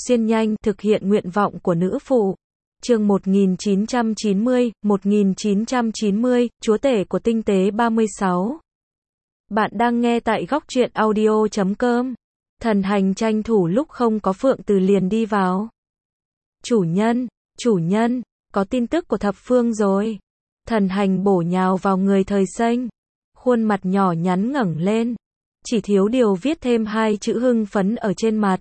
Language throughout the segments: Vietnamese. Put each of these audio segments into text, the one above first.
xuyên nhanh, thực hiện nguyện vọng của nữ phụ. Chương 1990, Chúa tể của tinh tế 36. Bạn đang nghe tại góc truyện audio.com. Thần hành tranh thủ lúc không có Phượng Từ liền đi vào. Chủ nhân, có tin tức của thập phương rồi. Thần hành bổ nhào vào người Thời Xanh. Khuôn mặt nhỏ nhắn ngẩng lên. Chỉ thiếu điều viết thêm 2 chữ hưng phấn ở trên mặt.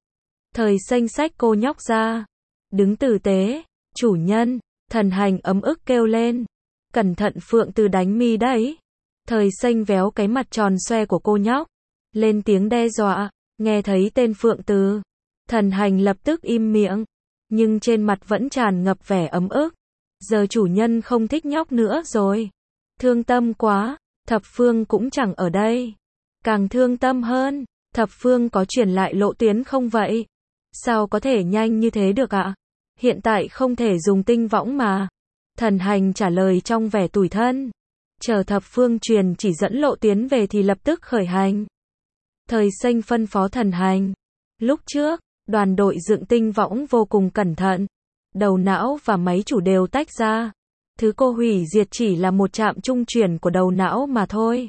Thời Xanh xách cô nhóc ra. Đứng tử tế. Chủ nhân, thần hành ấm ức kêu lên. Cẩn thận Phượng Từ đánh mi đấy. Thời Xanh véo cái mặt tròn xoe của cô nhóc. Lên tiếng đe dọa. Nghe thấy tên Phượng Từ. Thần hành lập tức im miệng. Nhưng trên mặt vẫn tràn ngập vẻ ấm ức. Giờ chủ nhân không thích nhóc nữa rồi. Thương tâm quá. Thập phương cũng chẳng ở đây. Càng thương tâm hơn. Thập phương có chuyển lại lộ tuyến không vậy? Sao có thể nhanh như thế được ạ? Hiện tại không thể dùng tinh võng mà. Thần hành trả lời trong vẻ tủi thân. Chờ thập phương truyền chỉ dẫn lộ tuyến về thì lập tức khởi hành. Thời Xanh phân phó thần hành. Lúc trước, đoàn đội dựng tinh võng vô cùng cẩn thận. Đầu não và máy chủ đều tách ra. Thứ cô hủy diệt chỉ là một trạm trung chuyển của đầu não mà thôi.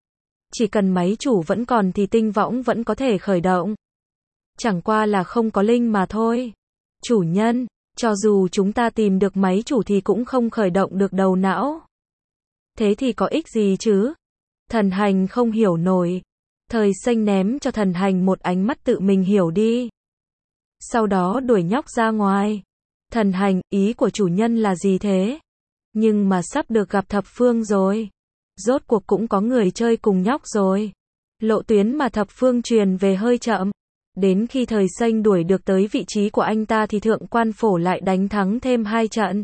Chỉ cần máy chủ vẫn còn thì tinh võng vẫn có thể khởi động. Chẳng qua là không có linh mà thôi. Chủ nhân, cho dù chúng ta tìm được máy chủ thì cũng không khởi động được đầu não. Thế thì có ích gì chứ? Thần hành không hiểu nổi. Thời Xanh ném cho thần hành một ánh mắt tự mình hiểu đi. Sau đó đuổi nhóc ra ngoài. Thần hành, ý của chủ nhân là gì thế? Nhưng mà sắp được gặp thập phương rồi. Rốt cuộc cũng có người chơi cùng nhóc rồi. Lộ tuyến mà thập phương truyền về hơi chậm. Đến khi Thời Xanh đuổi được tới vị trí của anh ta thì thượng quan phổ lại đánh thắng thêm 2 trận.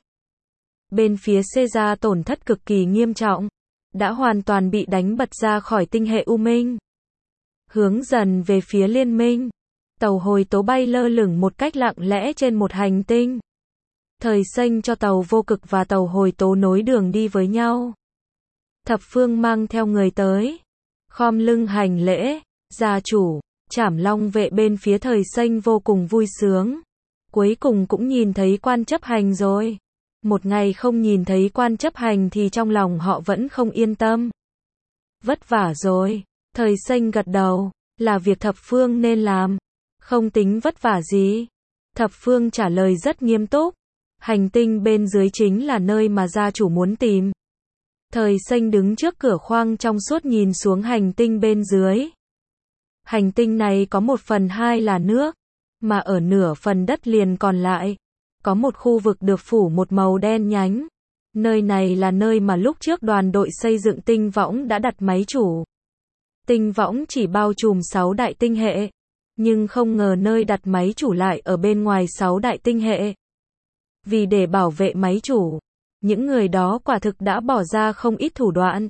Bên phía Caesar tổn thất cực kỳ nghiêm trọng. Đã hoàn toàn bị đánh bật ra khỏi tinh hệ U Minh. Hướng dần về phía liên minh. Tàu hồi tố bay lơ lửng một cách lặng lẽ trên một hành tinh. Thời Xanh cho tàu vô cực và tàu hồi tố nối đường đi với nhau. Thập phương mang theo người tới. Khom lưng hành lễ. Gia chủ, Trảm Long vệ bên phía Thời Xanh vô cùng vui sướng. Cuối cùng cũng nhìn thấy quan chấp hành rồi. Một ngày không nhìn thấy quan chấp hành thì trong lòng họ vẫn không yên tâm. Vất vả rồi. Thời Xanh gật đầu. Là việc thập phương nên làm. Không tính vất vả gì. Thập phương trả lời rất nghiêm túc. Hành tinh bên dưới chính là nơi mà gia chủ muốn tìm. Thời Xanh đứng trước cửa khoang trong suốt nhìn xuống hành tinh bên dưới. Hành tinh này có 1/2 là nước, mà ở nửa phần đất liền còn lại, có một khu vực được phủ một màu đen nhánh. Nơi này là nơi mà lúc trước đoàn đội xây dựng tinh võng đã đặt máy chủ. Tinh võng chỉ bao trùm 6 đại tinh hệ, nhưng không ngờ nơi đặt máy chủ lại ở bên ngoài 6 đại tinh hệ. Vì để bảo vệ máy chủ, những người đó quả thực đã bỏ ra không ít thủ đoạn.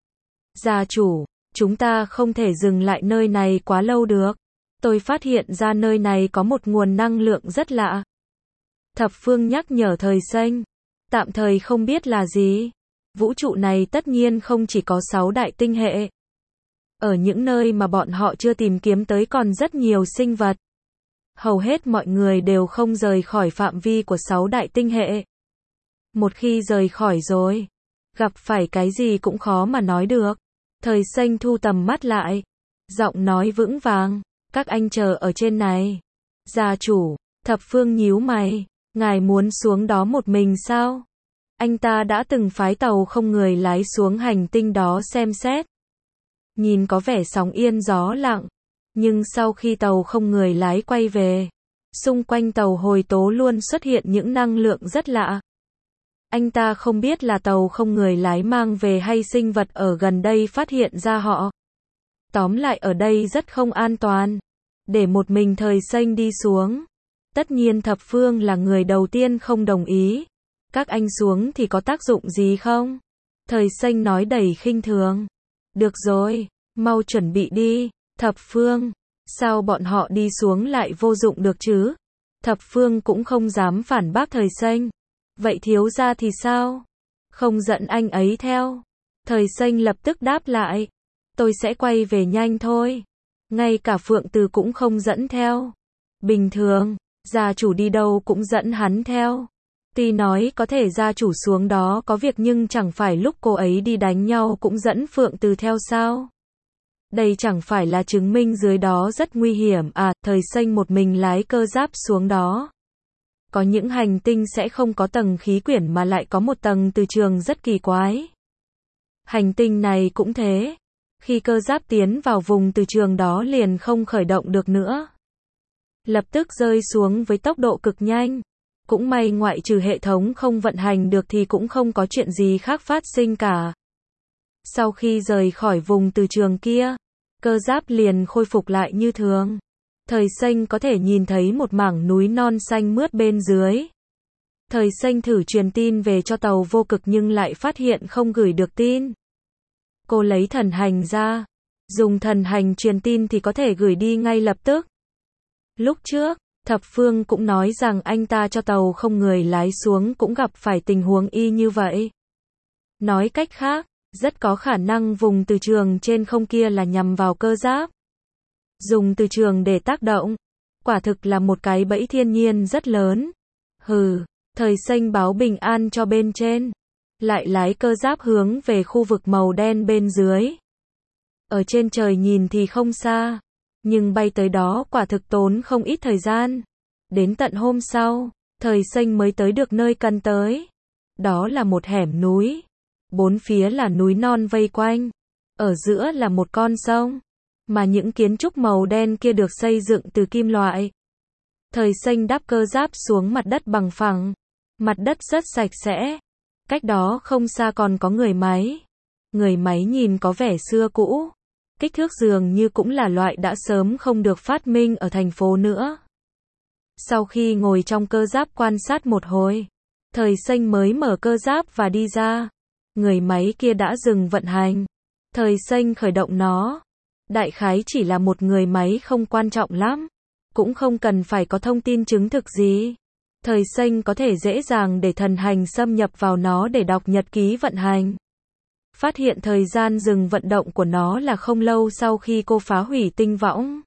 Gia chủ, chúng ta không thể dừng lại nơi này quá lâu được. Tôi phát hiện ra nơi này có một nguồn năng lượng rất lạ. Thập phương nhắc nhở Thời Xanh. Tạm thời không biết là gì. Vũ trụ này tất nhiên không chỉ có 6 đại tinh hệ. Ở những nơi mà bọn họ chưa tìm kiếm tới còn rất nhiều sinh vật. Hầu hết mọi người đều không rời khỏi phạm vi của 6 đại tinh hệ. Một khi rời khỏi rồi, gặp phải cái gì cũng khó mà nói được. Thời Xanh thu tầm mắt lại. Giọng nói vững vàng. Các anh chờ ở trên này. Gia chủ, thập phương nhíu mày. Ngài muốn xuống đó một mình sao? Anh ta đã từng phái tàu không người lái xuống hành tinh đó xem xét. Nhìn có vẻ sóng yên gió lặng. Nhưng sau khi tàu không người lái quay về, xung quanh tàu hồi tố luôn xuất hiện những năng lượng rất lạ. Anh ta không biết là tàu không người lái mang về hay sinh vật ở gần đây phát hiện ra họ. Tóm lại ở đây rất không an toàn. Để một mình Thời Xanh đi xuống. Tất nhiên thập phương là người đầu tiên không đồng ý. Các anh xuống thì có tác dụng gì không? Thời Xanh nói đầy khinh thường. Được rồi, mau chuẩn bị đi. Thập phương, sao bọn họ đi xuống lại vô dụng được chứ? Thập phương cũng không dám phản bác Thời Xanh. Vậy thiếu gia thì sao? Không giận anh ấy theo. Thời Xanh lập tức đáp lại. Tôi sẽ quay về nhanh thôi. Ngay cả Phượng Từ cũng không dẫn theo. Bình thường, Gia chủ đi đâu cũng dẫn hắn theo. Tuy nói có thể gia chủ xuống đó có việc nhưng chẳng phải lúc cô ấy đi đánh nhau cũng dẫn Phượng Từ theo sao? Đây chẳng phải là chứng minh dưới đó rất nguy hiểm à? Thời Xanh một mình lái cơ giáp xuống đó. Có những hành tinh sẽ không có tầng khí quyển mà lại có một tầng từ trường rất kỳ quái. Hành tinh này cũng thế. Khi cơ giáp tiến vào vùng từ trường đó liền không khởi động được nữa. Lập tức rơi xuống với tốc độ cực nhanh. Cũng may ngoại trừ hệ thống không vận hành được thì cũng không có chuyện gì khác phát sinh cả. Sau khi rời khỏi vùng từ trường kia, cơ giáp liền khôi phục lại như thường. Thời Xanh có thể nhìn thấy một mảng núi non xanh mướt bên dưới. Thời Xanh thử truyền tin về cho tàu vô cực nhưng lại phát hiện không gửi được tin. Cô lấy thần hành ra. Dùng thần hành truyền tin thì có thể gửi đi ngay lập tức. Lúc trước, Thập Phương cũng nói rằng anh ta cho tàu không người lái xuống cũng gặp phải tình huống y như vậy. Nói cách khác, rất có khả năng vùng từ trường trên không kia là nhằm vào cơ giáp. Dùng từ trường để tác động. Quả thực là một cái bẫy thiên nhiên rất lớn. Hừ, Thời Xanh báo bình an cho bên trên. Lại lái cơ giáp hướng về khu vực màu đen bên dưới. Ở trên trời nhìn thì không xa. Nhưng bay tới đó quả thực tốn không ít thời gian. Đến tận hôm sau, Thời Xanh mới tới được nơi cần tới. Đó là một hẻm núi. Bốn phía là núi non vây quanh. Ở giữa là một con sông. Mà những kiến trúc màu đen kia được xây dựng từ kim loại. Thời Xanh đáp cơ giáp xuống mặt đất bằng phẳng. Mặt đất rất sạch sẽ. Cách đó không xa còn có người máy. Người máy nhìn có vẻ xưa cũ. Kích thước dường như cũng là loại đã sớm không được phát minh ở thành phố nữa. Sau khi ngồi trong cơ giáp quan sát một hồi, Thời Xanh mới mở cơ giáp và đi ra. Người máy kia đã dừng vận hành. Thời Xanh khởi động nó. Đại khái chỉ là một người máy không quan trọng lắm. Cũng không cần phải có thông tin chứng thực gì. Thời Xanh có thể dễ dàng để thần hành xâm nhập vào nó để đọc nhật ký vận hành. Phát hiện thời gian dừng vận động của nó là không lâu sau khi cô phá hủy tinh võng.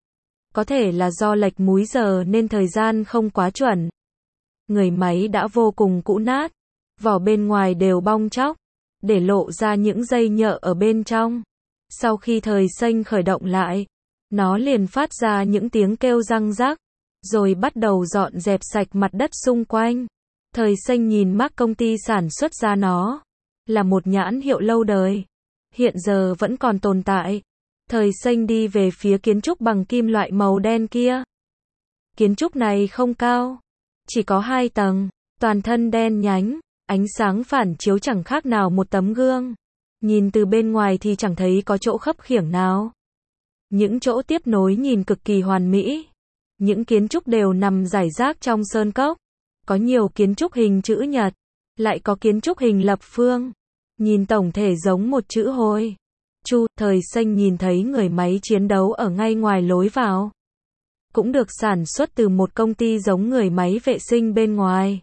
Có thể là do lệch múi giờ nên thời gian không quá chuẩn. Người máy đã vô cùng cũ nát. Vỏ bên ngoài đều bong tróc. Để lộ ra những dây nhợ ở bên trong. Sau khi Thời Xanh khởi động lại, nó liền phát ra những tiếng kêu răng rắc. Rồi bắt đầu dọn dẹp sạch mặt đất xung quanh. Thời Xanh nhìn mác công ty sản xuất ra nó. Là một nhãn hiệu lâu đời. Hiện giờ vẫn còn tồn tại. Thời Xanh đi về phía kiến trúc bằng kim loại màu đen kia. Kiến trúc này không cao. Chỉ có 2 tầng. Toàn thân đen nhánh. Ánh sáng phản chiếu chẳng khác nào một tấm gương. Nhìn từ bên ngoài thì chẳng thấy có chỗ khấp khiễng nào. Những chỗ tiếp nối nhìn cực kỳ hoàn mỹ. Những kiến trúc đều nằm rải rác trong sơn cốc. Có nhiều kiến trúc hình chữ nhật. Lại có kiến trúc hình lập phương. Nhìn tổng thể giống một chữ hồi. Chu, Thời Xanh nhìn thấy người máy chiến đấu ở ngay ngoài lối vào. Cũng được sản xuất từ một công ty giống người máy vệ sinh bên ngoài.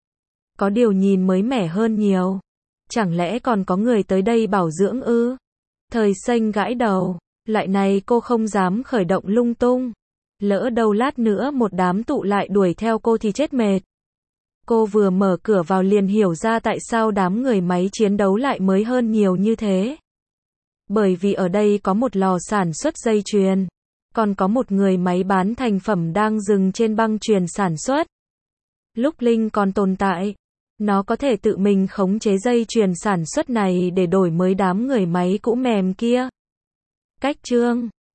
Có điều nhìn mới mẻ hơn nhiều. Chẳng lẽ còn có người tới đây bảo dưỡng ư? Thời Xanh gãi đầu. Lại này cô không dám khởi động lung tung. Lỡ đâu lát nữa một đám tụ lại đuổi theo cô thì chết mệt. Cô vừa mở cửa vào liền hiểu ra tại sao đám người máy chiến đấu lại mới hơn nhiều như thế. Bởi vì ở đây có một lò sản xuất dây chuyền. Còn có một người máy bán thành phẩm đang dừng trên băng chuyền sản xuất. Lúc Linh còn tồn tại, nó có thể tự mình khống chế dây chuyền sản xuất này để đổi mới đám người máy cũ mềm kia. Cách chương